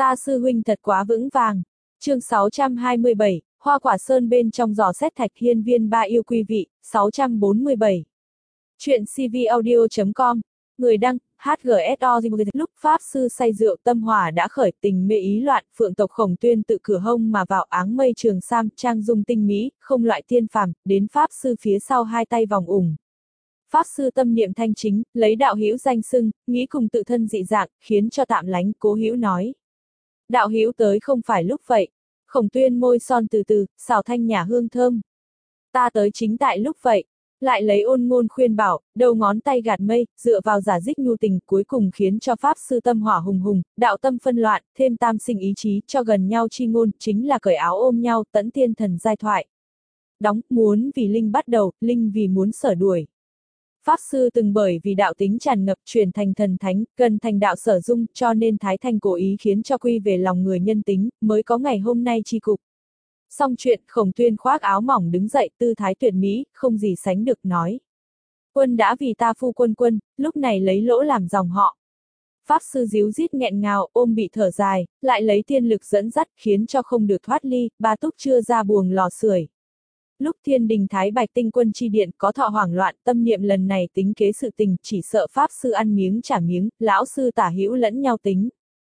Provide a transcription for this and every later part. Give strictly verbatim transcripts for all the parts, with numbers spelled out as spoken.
Ta sư huynh thật quá vững vàng. Chương sáu trăm hai mươi bảy, Hoa Quả Sơn bên trong giò xét thạch hiên viên ba yêu quý vị, sáu trăm bốn mươi bảy. Chuyện cvaudio chấm com, người đăng, hát giê ét o. Lúc Pháp Sư say rượu tâm hỏa đã khởi, tình mê ý loạn, phượng tộc Khổng Tuyên tự cửa hông mà vào, áng mây trường sam, trang dung tinh mỹ, không loại tiên phàm, đến Pháp Sư phía sau hai tay vòng ủng. Pháp Sư tâm niệm thanh chính, lấy đạo hữu danh xưng, nghĩ cùng tự thân dị dạng, khiến cho tạm lánh, cố hữu nói. Đạo hữu tới không phải lúc vậy. Khổng Tuyên môi son từ từ, xào thanh nhả hương thơm. Ta tới chính tại lúc vậy. Lại lấy ôn ngôn khuyên bảo, đầu ngón tay gạt mây, dựa vào giả dích nhu tình, cuối cùng khiến cho Pháp Sư tâm hỏa hùng hùng, đạo tâm phân loạn, thêm tam sinh ý chí, cho gần nhau chi ngôn, chính là cởi áo ôm nhau, tẫn tiên thần giai thoại. Đóng, muốn vì linh bắt đầu, linh vì muốn sở đuổi. Pháp Sư từng bởi vì đạo tính tràn ngập chuyển thành thần thánh, gần thành đạo sở dung, cho nên Thái Thanh cố ý khiến cho quy về lòng người nhân tính, mới có ngày hôm nay chi cục. Xong chuyện, Khổng Tuyên khoác áo mỏng đứng dậy, tư thái tuyệt mỹ, không gì sánh được, nói. Quân đã vì ta phu quân quân, lúc này lấy lỗ làm dòng họ. Pháp Sư díu dít nghẹn ngào, ôm bị thở dài, lại lấy tiên lực dẫn dắt, khiến cho không được thoát ly, ba túc chưa ra buồng lò sưởi. Lúc Thiên Đình Thái Bạch Tinh Quân chi điện có thọ hoảng loạn, tâm niệm lần này tính kế sự tình, chỉ sợ Pháp Sư ăn miếng trả miếng, lão sư tả hữu lẫn nhau tính.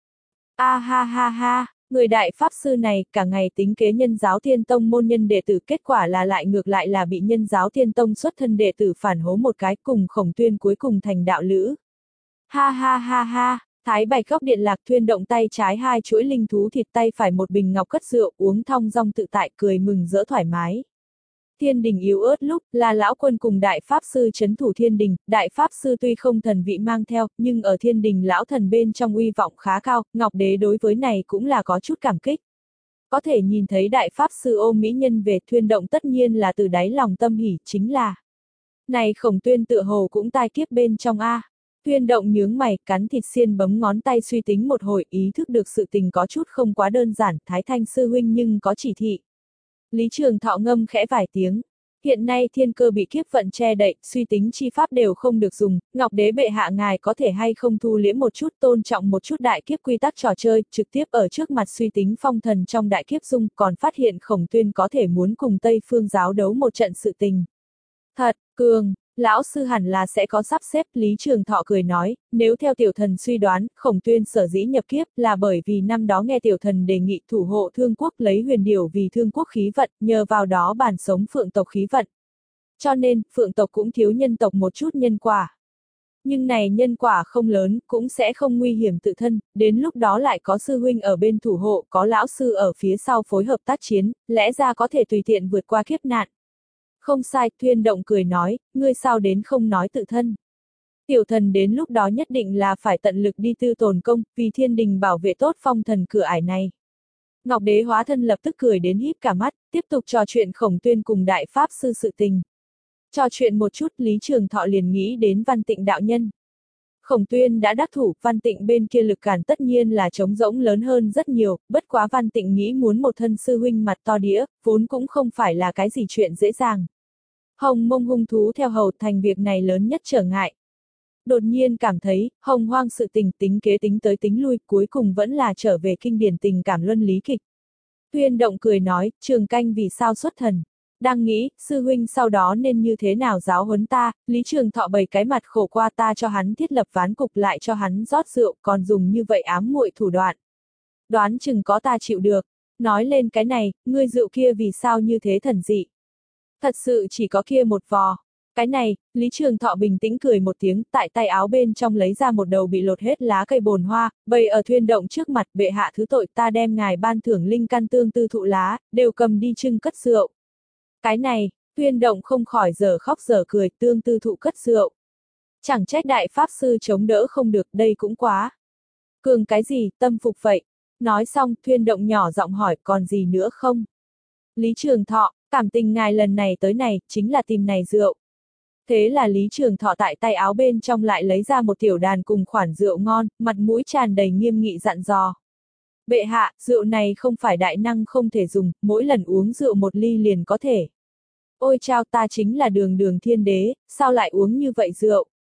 A ha ha ha, người đại Pháp Sư này cả ngày tính kế Nhân Giáo Thiên Tông môn nhân đệ tử, kết quả là lại ngược lại là bị Nhân Giáo Thiên Tông xuất thân đệ tử phản hố một cái, cùng Khổng Tuyên cuối cùng thành đạo lữ. Ha ha ha ha. Thái Bạch góc điện lạc thuyên động tay trái hai chuỗi linh thú thịt, tay phải một bình ngọc cất rượu, uống thong dong tự tại, cười mừng rỡ thoải mái. Thiên Đình yếu ớt lúc, là lão quân cùng Đại Pháp Sư trấn thủ Thiên Đình, Đại Pháp Sư tuy không thần vị mang theo, nhưng ở Thiên Đình lão thần bên trong uy vọng khá cao, Ngọc Đế đối với này cũng là có chút cảm kích. Có thể nhìn thấy Đại Pháp Sư ôm mỹ nhân về, thuyên động tất nhiên là từ đáy lòng tâm hỉ, chính là. Này Khổng Tuyên tựa hồ cũng tai kiếp bên trong a. Thuyên động nhướng mày, cắn thịt xiên bấm ngón tay suy tính một hồi, ý thức được sự tình có chút không quá đơn giản, Thái Thanh sư huynh nhưng có chỉ thị. Lý Trường Thọ ngâm khẽ vài tiếng. Hiện nay thiên cơ bị kiếp vận che đậy, suy tính chi pháp đều không được dùng, Ngọc Đế bệ hạ ngài có thể hay không thu liễm một chút, tôn trọng một chút đại kiếp quy tắc trò chơi, trực tiếp ở trước mặt suy tính phong thần trong đại kiếp dung, còn phát hiện Khổng Tuyên có thể muốn cùng Tây Phương giáo đấu một trận sự tình. Thật, cường, lão sư hẳn là sẽ có sắp xếp, Lý Trường Thọ cười nói, nếu theo tiểu thần suy đoán, Khổng Tuyên sở dĩ nhập kiếp là bởi vì năm đó nghe tiểu thần đề nghị thủ hộ Thương Quốc, lấy huyền điểu vì Thương Quốc khí vận, nhờ vào đó bản sống phượng tộc khí vận. Cho nên, phượng tộc cũng thiếu nhân tộc một chút nhân quả. Nhưng này nhân quả không lớn, cũng sẽ không nguy hiểm tự thân, đến lúc đó lại có sư huynh ở bên thủ hộ, có lão sư ở phía sau phối hợp tác chiến, lẽ ra có thể tùy tiện vượt qua kiếp nạn. Không sai, Thuyên Động cười nói, ngươi sao đến không nói tự thân. Tiểu thần đến lúc đó nhất định là phải tận lực đi tư tồn công, vì Thiên Đình bảo vệ tốt phong thần cửa ải này. Ngọc Đế hóa thân lập tức cười đến híp cả mắt, tiếp tục trò chuyện Khổng Tuyên cùng Đại Pháp Sư sự tình. Trò chuyện một chút, Lý Trường Thọ liền nghĩ đến Văn Tịnh đạo nhân. Khổng Tuyên đã đắc thủ, Văn Tịnh bên kia lực cản tất nhiên là trống rỗng lớn hơn rất nhiều, bất quá Văn Tịnh nghĩ muốn một thân sư huynh mặt to đĩa, vốn cũng không phải là cái gì chuyện dễ dàng. Hồng Mông hung thú theo hầu thành việc này lớn nhất trở ngại. Đột nhiên cảm thấy, hồng hoang sự tình tính kế tính tới tính lui, cuối cùng vẫn là trở về kinh điển tình cảm luân lý kịch. Tuyên Động cười nói, Trường Canh vì sao xuất thần. Đang nghĩ, sư huynh sau đó nên như thế nào giáo huấn ta, Lý Trường Thọ bày cái mặt khổ qua, ta cho hắn thiết lập ván cục, lại cho hắn rót rượu, còn dùng như vậy ám muội thủ đoạn. Đoán chừng có ta chịu được. Nói lên cái này, ngươi rượu kia vì sao như thế thần dị. Thật sự chỉ có kia một vò. Cái này, Lý Trường Thọ bình tĩnh cười một tiếng, tại tay áo bên trong lấy ra một đầu bị lột hết lá cây bồn hoa, bày ở Thuyên Động trước mặt, bệ hạ thứ tội, ta đem ngài ban thưởng linh căn tương tư thụ lá, đều cầm đi trưng cất rượu. Cái này, Thuyên Động không khỏi giờ khóc giờ cười, tương tư thụ cất rượu. Chẳng trách Đại Pháp Sư chống đỡ không được, đây cũng quá. Cường cái gì, tâm phục vậy. Nói xong, Thuyên Động nhỏ giọng hỏi, còn gì nữa không? Lý Trường Thọ, cảm tình ngài lần này tới này, chính là tìm này rượu. Thế là Lý Trường Thọ tại tay áo bên trong lại lấy ra một tiểu đàn cùng khoản rượu ngon, mặt mũi tràn đầy nghiêm nghị dặn dò. Bệ hạ, rượu này không phải đại năng không thể dùng, mỗi lần uống rượu một ly liền có thể. Ôi chao, ta chính là đường đường thiên đế, sao lại uống như vậy rượu?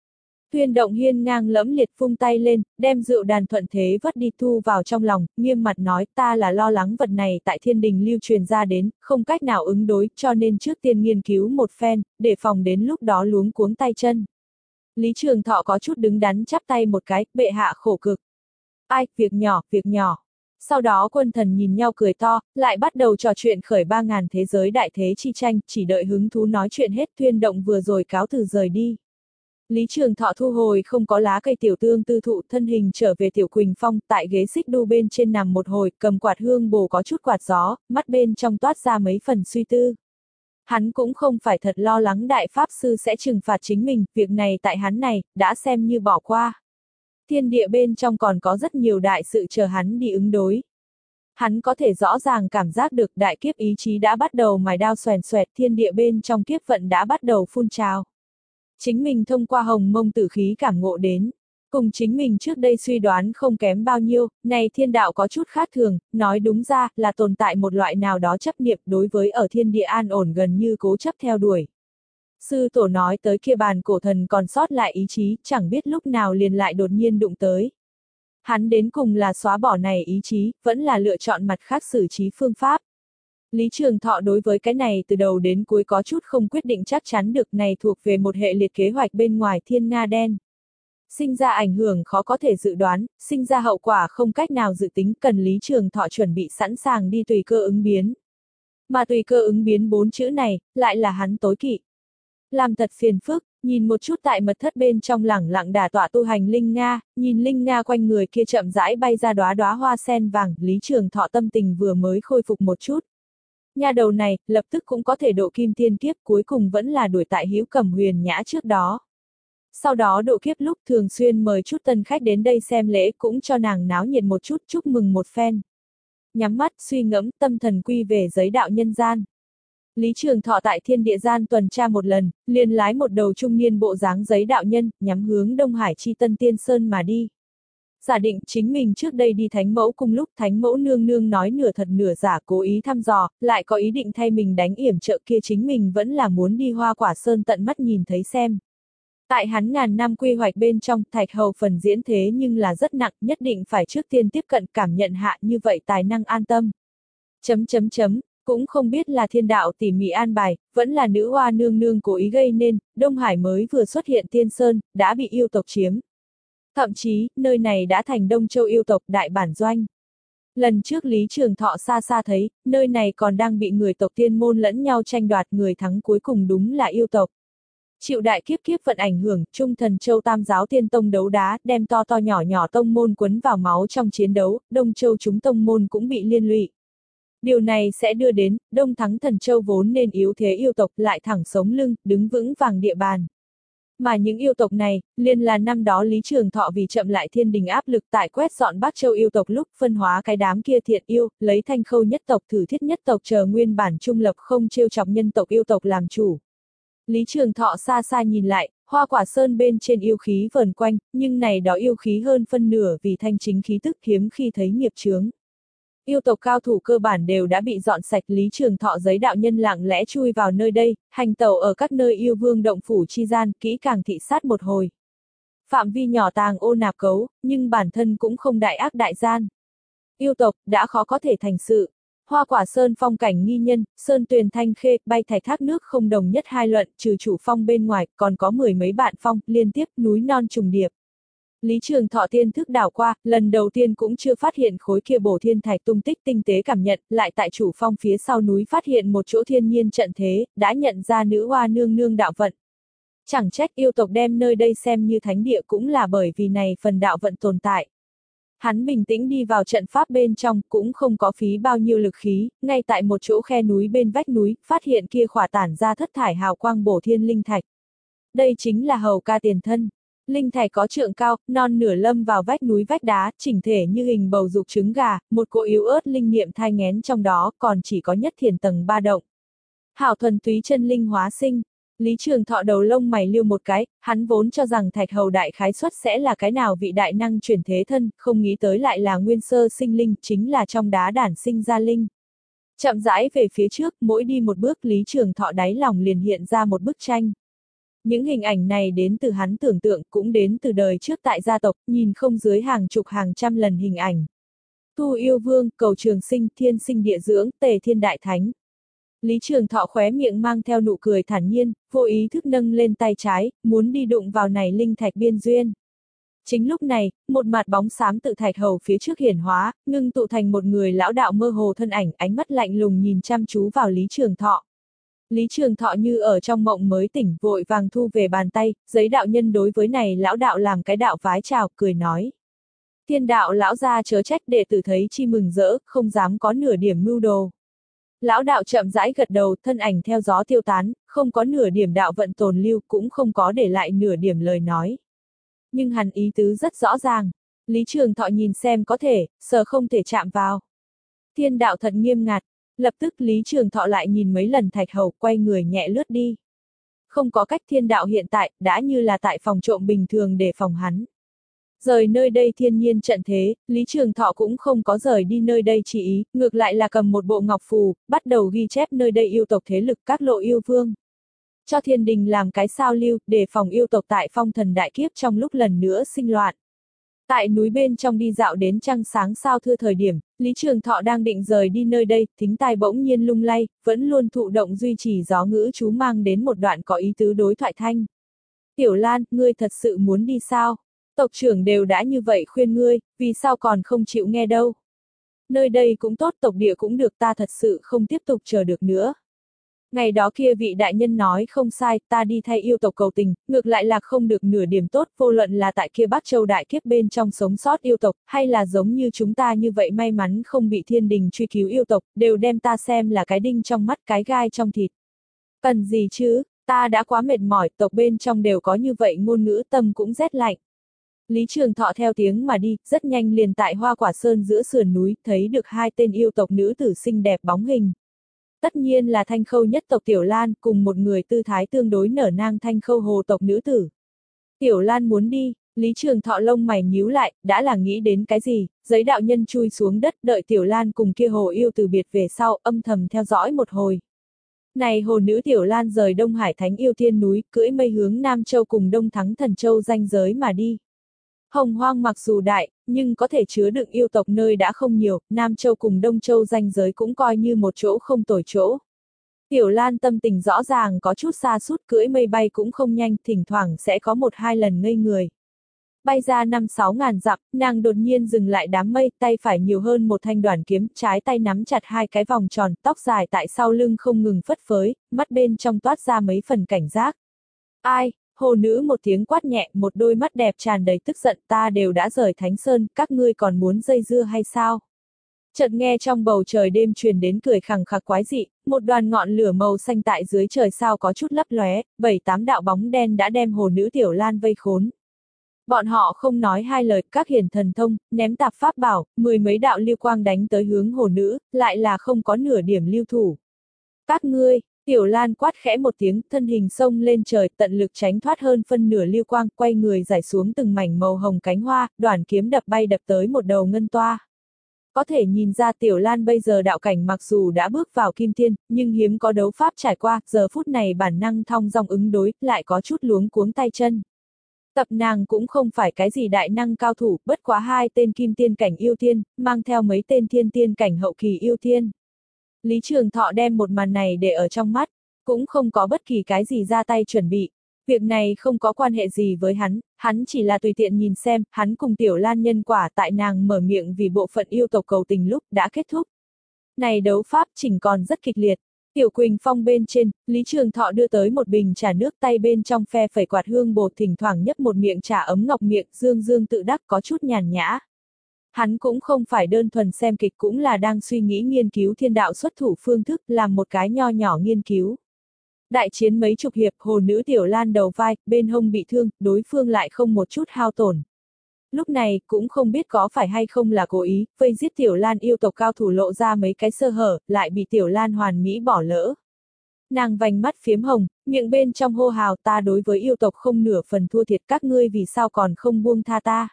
Tuyên Động Hiên ngang lẫm liệt vung tay lên, đem rượu đàn thuận thế vất đi thu vào trong lòng, nghiêm mặt nói ta là lo lắng vật này tại thiên đình lưu truyền ra đến, không cách nào ứng đối, cho nên trước tiên nghiên cứu một phen, để phòng đến lúc đó luống cuống tay chân. Lý Trường Thọ có chút đứng đắn chắp tay một cái, bệ hạ khổ cực. Ai, việc nhỏ, việc nhỏ. Sau đó quân thần nhìn nhau cười to, lại bắt đầu trò chuyện khởi ba ngàn thế giới đại thế chi tranh, chỉ đợi hứng thú nói chuyện hết. Tuyên Động vừa rồi cáo từ rời đi. Lý Trường Thọ thu hồi không có lá cây tiểu tương tư thụ, thân hình trở về Tiểu Quỳnh Phong, tại ghế xích đu bên trên nằm một hồi, cầm quạt hương bồ có chút quạt gió, mắt bên trong toát ra mấy phần suy tư. Hắn cũng không phải thật lo lắng đại pháp sư sẽ trừng phạt chính mình, việc này tại hắn này, đã xem như bỏ qua. Thiên địa bên trong còn có rất nhiều đại sự chờ hắn đi ứng đối. Hắn có thể rõ ràng cảm giác được đại kiếp ý chí đã bắt đầu mài đao xoèn xoẹt, thiên địa bên trong kiếp vận đã bắt đầu phun trào. Chính mình thông qua hồng mông tử khí cảm ngộ đến. Cùng chính mình trước đây suy đoán không kém bao nhiêu, này thiên đạo có chút khác thường, nói đúng ra là tồn tại một loại nào đó chấp niệm đối với ở thiên địa an ổn gần như cố chấp theo đuổi. Sư tổ nói tới kia bàn cổ thần còn sót lại ý chí, chẳng biết lúc nào liền lại đột nhiên đụng tới. Hắn đến cùng là xóa bỏ này ý chí, vẫn là lựa chọn mặt khác xử trí phương pháp. Lý Trường Thọ đối với cái này từ đầu đến cuối có chút không quyết định chắc chắn được, này thuộc về một hệ liệt kế hoạch bên ngoài thiên nga đen. Sinh ra ảnh hưởng khó có thể dự đoán, sinh ra hậu quả không cách nào dự tính, cần Lý Trường Thọ chuẩn bị sẵn sàng đi tùy cơ ứng biến. Mà tùy cơ ứng biến bốn chữ này, lại là hắn tối kỵ. Làm thật phiền phức, nhìn một chút tại mật thất bên trong lẳng lặng đả tọa tu hành Linh Nga, nhìn Linh Nga quanh người kia chậm rãi bay ra đóa đóa hoa sen vàng, Lý Trường Thọ tâm tình vừa mới khôi phục một chút. Nhà đầu này, lập tức cũng có thể độ kim thiên kiếp, cuối cùng vẫn là đuổi tại Hữu Cẩm Huyền Nhã trước đó. Sau đó độ kiếp lúc thường xuyên mời chút tân khách đến đây xem lễ, cũng cho nàng náo nhiệt một chút, chúc mừng một phen. Nhắm mắt, suy ngẫm, tâm thần quy về giới đạo nhân gian. Lý Trường Thọ tại thiên địa gian tuần tra một lần, liền lái một đầu trung niên bộ dáng giấy đạo nhân, nhắm hướng Đông Hải chi Tân Tiên Sơn mà đi. Giả định chính mình trước đây đi Thánh Mẫu cung lúc Thánh Mẫu nương nương nói nửa thật nửa giả cố ý thăm dò, lại có ý định thay mình đánh yểm trợ kia, chính mình vẫn là muốn đi Hoa Quả Sơn tận mắt nhìn thấy xem. Tại hắn ngàn năm quy hoạch bên trong, Thạch Hầu phần diễn thế nhưng là rất nặng, nhất định phải trước tiên tiếp cận cảm nhận hạ, như vậy tài năng an tâm. Chấm chấm chấm, cũng không biết là thiên đạo tỉ mỉ an bài, vẫn là nữ hoa nương nương cố ý gây nên, Đông Hải mới vừa xuất hiện Tiên Sơn, đã bị yêu tộc chiếm. Thậm chí, nơi này đã thành Đông Châu yêu tộc đại bản doanh. Lần trước Lý Trường Thọ xa xa thấy, nơi này còn đang bị người tộc tiên môn lẫn nhau tranh đoạt, người thắng cuối cùng đúng là yêu tộc. Chịu đại kiếp kiếp vận ảnh hưởng, Trung Thần Châu Tam Giáo Tiên Tông đấu đá, đem to to nhỏ nhỏ tông môn quấn vào máu trong chiến đấu, Đông Châu chúng tông môn cũng bị liên lụy. Điều này sẽ đưa đến, Đông Thắng Thần Châu vốn nên yếu thế yêu tộc lại thẳng sống lưng, đứng vững vàng địa bàn. Mà những yêu tộc này, liền là năm đó Lý Trường Thọ vì chậm lại thiên đình áp lực tại quét dọn Bắc Châu yêu tộc lúc phân hóa cái đám kia thiện yêu, lấy Thanh Khâu nhất tộc Thử Thiết nhất tộc chờ nguyên bản trung lập không trêu chọc nhân tộc yêu tộc làm chủ. Lý Trường Thọ xa xa nhìn lại, Hoa Quả Sơn bên trên yêu khí vờn quanh, nhưng này đó yêu khí hơn phân nửa vì thanh chính khí tức, hiếm khi thấy nghiệp chướng. Yêu tộc cao thủ cơ bản đều đã bị dọn sạch, Lý Trường Thọ giấy đạo nhân lặng lẽ chui vào nơi đây, hành tẩu ở các nơi yêu vương động phủ chi gian, kỹ càng thị sát một hồi. Phạm vi nhỏ tàng ô nạp cấu, nhưng bản thân cũng không đại ác đại gian. Yêu tộc, đã khó có thể thành sự. Hoa Quả Sơn phong cảnh nghi nhân, sơn tuyền thanh khê, bay thạch thác nước không đồng nhất hai luận, trừ chủ phong bên ngoài, còn có mười mấy bạn phong, liên tiếp, núi non trùng điệp. Lý Trường Thọ tiên thức đảo qua, lần đầu tiên cũng chưa phát hiện khối kia bổ thiên thạch tung tích, tinh tế cảm nhận, lại tại chủ phong phía sau núi phát hiện một chỗ thiên nhiên trận thế, đã nhận ra nữ hoa nương nương đạo vận. Chẳng trách yêu tộc đem nơi đây xem như thánh địa cũng là bởi vì này phần đạo vận tồn tại. Hắn bình tĩnh đi vào trận pháp bên trong, cũng không có phí bao nhiêu lực khí, ngay tại một chỗ khe núi bên vách núi, phát hiện kia khỏa tản ra thất thải hào quang bổ thiên linh thạch. Đây chính là hầu ca tiền thân. Linh thạch có trượng cao, non nửa lâm vào vách núi vách đá, chỉnh thể như hình bầu dục trứng gà, một cỗ yếu ớt linh niệm thai nghén trong đó, còn chỉ có nhất thiền tầng ba động. Hảo thuần túy chân linh hóa sinh. Lý Trường Thọ đầu lông mày liêu một cái, hắn vốn cho rằng Thạch Hầu đại khái xuất sẽ là cái nào vị đại năng chuyển thế thân, không nghĩ tới lại là nguyên sơ sinh linh, chính là trong đá đản sinh ra linh. Chậm rãi về phía trước, mỗi đi một bước Lý Trường Thọ đáy lòng liền hiện ra một bức tranh. Những hình ảnh này đến từ hắn tưởng tượng, cũng đến từ đời trước tại gia tộc, nhìn không dưới hàng chục hàng trăm lần hình ảnh. Thu yêu vương, cầu trường sinh, thiên sinh địa dưỡng, tề thiên đại thánh. Lý Trường Thọ khóe miệng mang theo nụ cười thản nhiên, vô ý thức nâng lên tay trái, muốn đi đụng vào này linh thạch biên duyên. Chính lúc này, một mặt bóng xám tự thạch hầu phía trước hiển hóa, ngưng tụ thành một người lão đạo mơ hồ thân ảnh, ánh mắt lạnh lùng nhìn chăm chú vào Lý Trường Thọ. Lý Trường Thọ như ở trong mộng mới tỉnh, vội vàng thu về bàn tay, giấy đạo nhân đối với này lão đạo làm cái đạo vái chào, cười nói. Thiên đạo lão gia chớ trách, đệ tử thấy chi mừng rỡ, không dám có nửa điểm mưu đồ. Lão đạo chậm rãi gật đầu, thân ảnh theo gió tiêu tán, không có nửa điểm đạo vận tồn lưu, cũng không có để lại nửa điểm lời nói. Nhưng hắn ý tứ rất rõ ràng. Lý Trường Thọ nhìn xem có thể, sờ không thể chạm vào. Thiên đạo thật nghiêm ngặt. Lập tức Lý Trường Thọ lại nhìn mấy lần thạch hầu, quay người nhẹ lướt đi. Không có cách, thiên đạo hiện tại, đã như là tại phòng trộm bình thường để phòng hắn. Rời nơi đây thiên nhiên trận thế, Lý Trường Thọ cũng không có rời đi nơi đây chỉ ý, ngược lại là cầm một bộ ngọc phù, bắt đầu ghi chép nơi đây yêu tộc thế lực các lộ yêu vương. Cho thiên đình làm cái sao lưu, để phòng yêu tộc tại phong thần đại kiếp trong lúc lần nữa sinh loạn. Tại núi bên trong đi dạo đến trăng sáng sao thưa thời điểm, Lý Trường Thọ đang định rời đi nơi đây, thính tai bỗng nhiên lung lay, vẫn luôn thụ động duy trì gió ngữ chú mang đến một đoạn có ý tứ đối thoại thanh. Tiểu Lan, ngươi thật sự muốn đi sao? Tộc trưởng đều đã như vậy khuyên ngươi, vì sao còn không chịu nghe đâu? Nơi đây cũng tốt, tộc địa cũng được, ta thật sự không tiếp tục chờ được nữa. Ngày đó kia vị đại nhân nói không sai, ta đi thay yêu tộc cầu tình, ngược lại là không được nửa điểm tốt, vô luận là tại kia Bắc Châu đại kiếp bên trong sống sót yêu tộc, hay là giống như chúng ta như vậy may mắn không bị thiên đình truy cứu yêu tộc, đều đem ta xem là cái đinh trong mắt, cái gai trong thịt. Cần gì chứ, ta đã quá mệt mỏi, tộc bên trong đều có như vậy ngôn ngữ, tâm cũng rét lạnh. Lý Trường Thọ theo tiếng mà đi, rất nhanh liền tại Hoa Quả Sơn giữa sườn núi, thấy được hai tên yêu tộc nữ tử xinh đẹp bóng hình. Tất nhiên là Thanh Khâu nhất tộc Tiểu Lan, cùng một người tư thái tương đối nở nang Thanh Khâu hồ tộc nữ tử. Tiểu Lan muốn đi, Lý Trường Thọ lông mày nhíu lại, đã là nghĩ đến cái gì, giấy đạo nhân chui xuống đất, đợi Tiểu Lan cùng kia hồ yêu từ biệt về sau, âm thầm theo dõi một hồi. Này hồ nữ Tiểu Lan rời Đông Hải Thánh Yêu Thiên núi, cưỡi mây hướng Nam Châu cùng Đông Thắng Thần Châu ranh giới mà đi. Hồng Hoang mặc dù đại, nhưng có thể chứa đựng yêu tộc nơi đã không nhiều, Nam Châu cùng Đông Châu ranh giới cũng coi như một chỗ không tồi chỗ. Tiểu Lan tâm tình rõ ràng có chút xa sút, cưỡi mây bay cũng không nhanh, thỉnh thoảng sẽ có một hai lần ngây người. Bay ra năm sáu ngàn dặm, nàng đột nhiên dừng lại đám mây, tay phải nhiều hơn một thanh đoản kiếm, trái tay nắm chặt hai cái vòng tròn, tóc dài tại sau lưng không ngừng phất phới, mắt bên trong toát ra mấy phần cảnh giác. Ai? Hồ nữ một tiếng quát nhẹ, một đôi mắt đẹp tràn đầy tức giận, ta đều đã rời Thánh Sơn, các ngươi còn muốn dây dưa hay sao? Chợt nghe trong bầu trời đêm truyền đến cười khằng khặc quái dị, một đoàn ngọn lửa màu xanh tại dưới trời sao có chút lấp lóe, bảy tám đạo bóng đen đã đem hồ nữ Tiểu Lan vây khốn. Bọn họ không nói hai lời, các hiển thần thông, ném tạp pháp bảo, mười mấy đạo lưu quang đánh tới hướng hồ nữ, lại là không có nửa điểm lưu thủ. Các ngươi, Tiểu Lan quát khẽ một tiếng, thân hình xông lên trời, tận lực tránh thoát hơn phân nửa lưu quang, quay người giải xuống từng mảnh màu hồng cánh hoa, đoản kiếm đập bay đập tới một đầu ngân toa. Có thể nhìn ra Tiểu Lan bây giờ đạo cảnh mặc dù đã bước vào kim thiên, nhưng hiếm có đấu pháp trải qua, giờ phút này bản năng thong dong ứng đối, lại có chút luống cuống tay chân. Tập nàng cũng không phải cái gì đại năng cao thủ, bất quá hai tên kim tiên cảnh yêu thiên, mang theo mấy tên thiên tiên cảnh hậu kỳ yêu thiên. Lý Trường Thọ đem một màn này để ở trong mắt, cũng không có bất kỳ cái gì ra tay chuẩn bị. Việc này không có quan hệ gì với hắn, hắn chỉ là tùy tiện nhìn xem, hắn cùng Tiểu Lan nhân quả tại nàng mở miệng vì bộ phận yêu tộc cầu tình lúc đã kết thúc. Này đấu pháp chỉnh còn rất kịch liệt. Tiểu Quỳnh Phong bên trên, Lý Trường Thọ đưa tới một bình trà nước, tay bên trong phe phẩy quạt hương bột, thỉnh thoảng nhấp một miệng trà ấm ngọc miệng, dương dương tự đắc có chút nhàn nhã. Hắn cũng không phải đơn thuần xem kịch, cũng là đang suy nghĩ nghiên cứu thiên đạo xuất thủ phương thức, làm một cái nho nhỏ nghiên cứu. Đại chiến mấy chục hiệp, hồ nữ Tiểu Lan đầu vai, bên hông bị thương, đối phương lại không một chút hao tổn. Lúc này, cũng không biết có phải hay không là cố ý, vây giết Tiểu Lan yêu tộc cao thủ lộ ra mấy cái sơ hở, lại bị Tiểu Lan hoàn mỹ bỏ lỡ. Nàng vành mắt phiếm hồng, miệng bên trong hô hào, ta đối với yêu tộc không nửa phần thua thiệt, các ngươi vì sao còn không buông tha ta.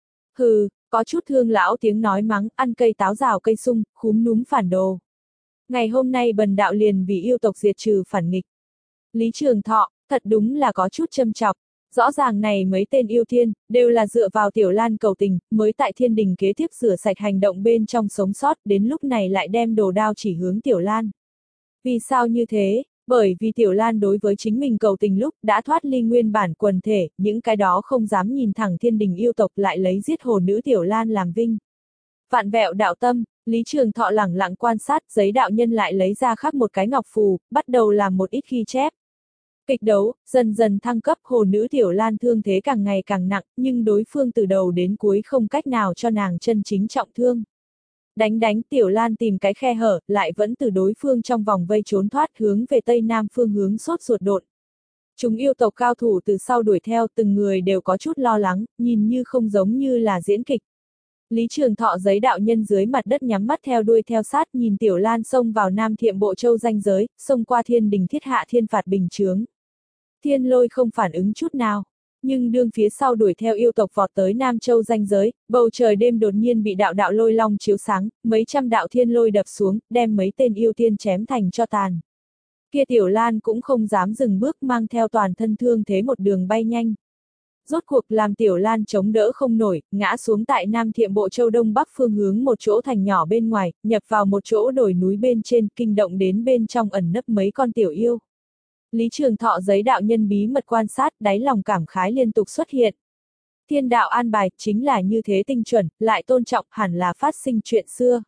Hừ, có chút thương lão tiếng nói mắng, ăn cây táo rào cây sung, khúm núm phản đồ. Ngày hôm nay bần đạo liền vì yêu tộc diệt trừ phản nghịch. Lý Trường Thọ, Thật đúng là có chút châm chọc. Rõ ràng này mấy tên yêu thiên, đều là dựa vào Tiểu Lan cầu tình, mới tại thiên đình kế tiếp rửa sạch hành động bên trong sống sót, đến lúc này lại đem đồ đao chỉ hướng Tiểu Lan. Vì sao như thế? Bởi vì Tiểu Lan đối với chính mình cầu tình lúc đã thoát ly nguyên bản quần thể, những cái đó không dám nhìn thẳng thiên đình yêu tộc lại lấy giết hồ nữ Tiểu Lan làm vinh. Vạn vẹo đạo tâm, Lý Trường Thọ lẳng lặng quan sát, giấy đạo nhân lại lấy ra khắc một cái ngọc phù, bắt đầu làm một ít ghi chép. Kịch đấu, dần dần thăng cấp, hồ nữ Tiểu Lan thương thế càng ngày càng nặng, nhưng đối phương từ đầu đến cuối không cách nào cho nàng chân chính trọng thương. Đánh đánh Tiểu Lan tìm cái khe hở, lại vẫn từ đối phương trong vòng vây trốn thoát hướng về tây nam phương hướng sốt ruột độn. Chúng yêu tộc cao thủ từ sau đuổi theo, từng người đều có chút lo lắng, nhìn như không giống như là diễn kịch. Lý Trường Thọ giấy đạo nhân dưới mặt đất nhắm mắt theo đuôi theo sát, nhìn Tiểu Lan xông vào Nam Thiệm Bộ Châu danh giới, xông qua thiên đình thiết hạ thiên phạt bình chướng. Thiên Lôi không phản ứng chút nào. Nhưng đương phía sau đuổi theo yêu tộc vọt tới Nam Châu danh giới, bầu trời đêm đột nhiên bị đạo đạo lôi long chiếu sáng, mấy trăm đạo thiên lôi đập xuống, đem mấy tên yêu tiên chém thành cho tàn. Kia Tiểu Lan cũng không dám dừng bước, mang theo toàn thân thương thế một đường bay nhanh. Rốt cuộc làm Tiểu Lan chống đỡ không nổi, ngã xuống tại Nam Thiệm Bộ Châu đông bắc phương hướng một chỗ thành nhỏ bên ngoài, nhập vào một chỗ đồi núi bên trên, kinh động đến bên trong ẩn nấp mấy con tiểu yêu. Lý Trường Thọ giấy đạo nhân bí mật quan sát, đáy lòng cảm khái liên tục xuất hiện. Thiên đạo an bài, chính là như thế tinh chuẩn, lại tôn trọng, hẳn là phát sinh chuyện xưa.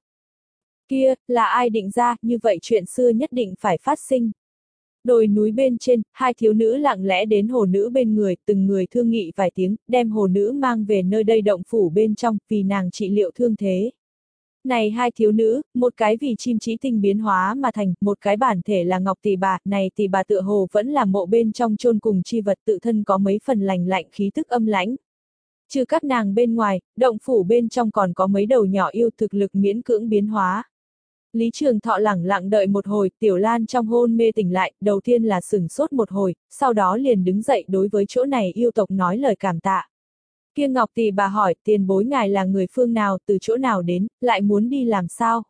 Kia, là ai định ra, như vậy chuyện xưa nhất định phải phát sinh. Đồi núi bên trên, hai thiếu nữ lặng lẽ đến hồ nữ bên người, từng người thương nghị vài tiếng, đem hồ nữ mang về nơi đây động phủ bên trong, vì nàng trị liệu thương thế. Này hai thiếu nữ, một cái vì chim chỉ tinh biến hóa mà thành, một cái bản thể là ngọc tỷ bà, này tỷ bà tựa hồ vẫn là mộ bên trong chôn cùng chi vật, tự thân có mấy phần lành lạnh khí tức âm lãnh. Trừ các nàng bên ngoài, động phủ bên trong còn có mấy đầu nhỏ yêu thực lực miễn cưỡng biến hóa. Lý Trường Thọ lẳng lặng đợi một hồi, Tiểu Lan trong hôn mê tỉnh lại, đầu tiên là sửng sốt một hồi, sau đó liền đứng dậy đối với chỗ này yêu tộc nói lời cảm tạ. Kia Ngọc Tỷ bà hỏi, tiền bối ngài là người phương nào, từ chỗ nào đến, lại muốn đi làm sao?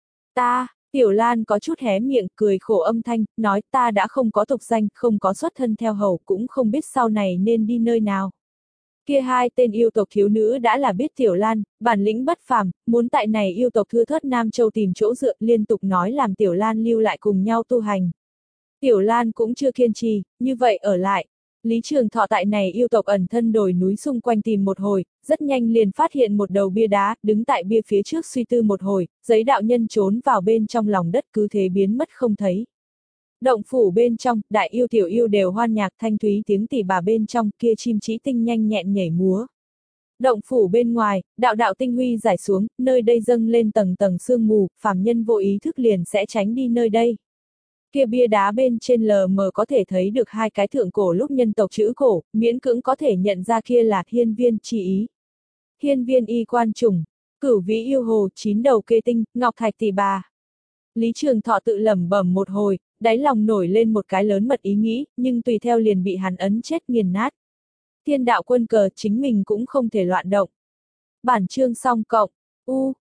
Ta, Tiểu Lan có chút hé miệng, cười khổ âm thanh, nói ta đã không có tục danh, không có xuất thân theo hầu, cũng không biết sau này nên đi nơi nào. Kia hai tên yêu tộc thiếu nữ đã là biết Tiểu Lan, bản lĩnh bất phàm, muốn tại này yêu tộc thưa thớt Nam Châu tìm chỗ dựa, liên tục nói làm Tiểu Lan lưu lại cùng nhau tu hành. Tiểu Lan cũng chưa kiên trì, như vậy ở lại. Lý Trường Thọ tại này yêu tộc ẩn thân đồi núi xung quanh tìm một hồi, rất nhanh liền phát hiện một đầu bia đá, đứng tại bia phía trước suy tư một hồi, giấy đạo nhân trốn vào bên trong lòng đất cứ thế biến mất không thấy. Động phủ bên trong, đại yêu tiểu yêu đều hoan nhạc, thanh thúy tiếng tỷ bà bên trong, kia chim chí tinh nhanh nhẹn nhảy múa. Động phủ bên ngoài, đạo đạo tinh huy rải xuống, nơi đây dâng lên tầng tầng sương mù, phàm nhân vô ý thức liền sẽ tránh đi nơi đây. Kia bia đá bên trên lờ mờ có thể thấy được hai cái thượng cổ lúc nhân tộc chữ cổ, miễn cưỡng có thể nhận ra kia là hiên viên chi ý. Hiên viên y quan trùng, cửu vĩ yêu hồ, chín đầu kê tinh, ngọc thạch tỷ bà. Lý Trường Thọ tự lẩm bẩm một hồi, đáy lòng nổi lên một cái lớn mật ý nghĩ, nhưng tùy theo liền bị hắn ấn chết nghiền nát. Thiên đạo quân cờ, chính mình cũng không thể loạn động. Bản chương xong cộng, u.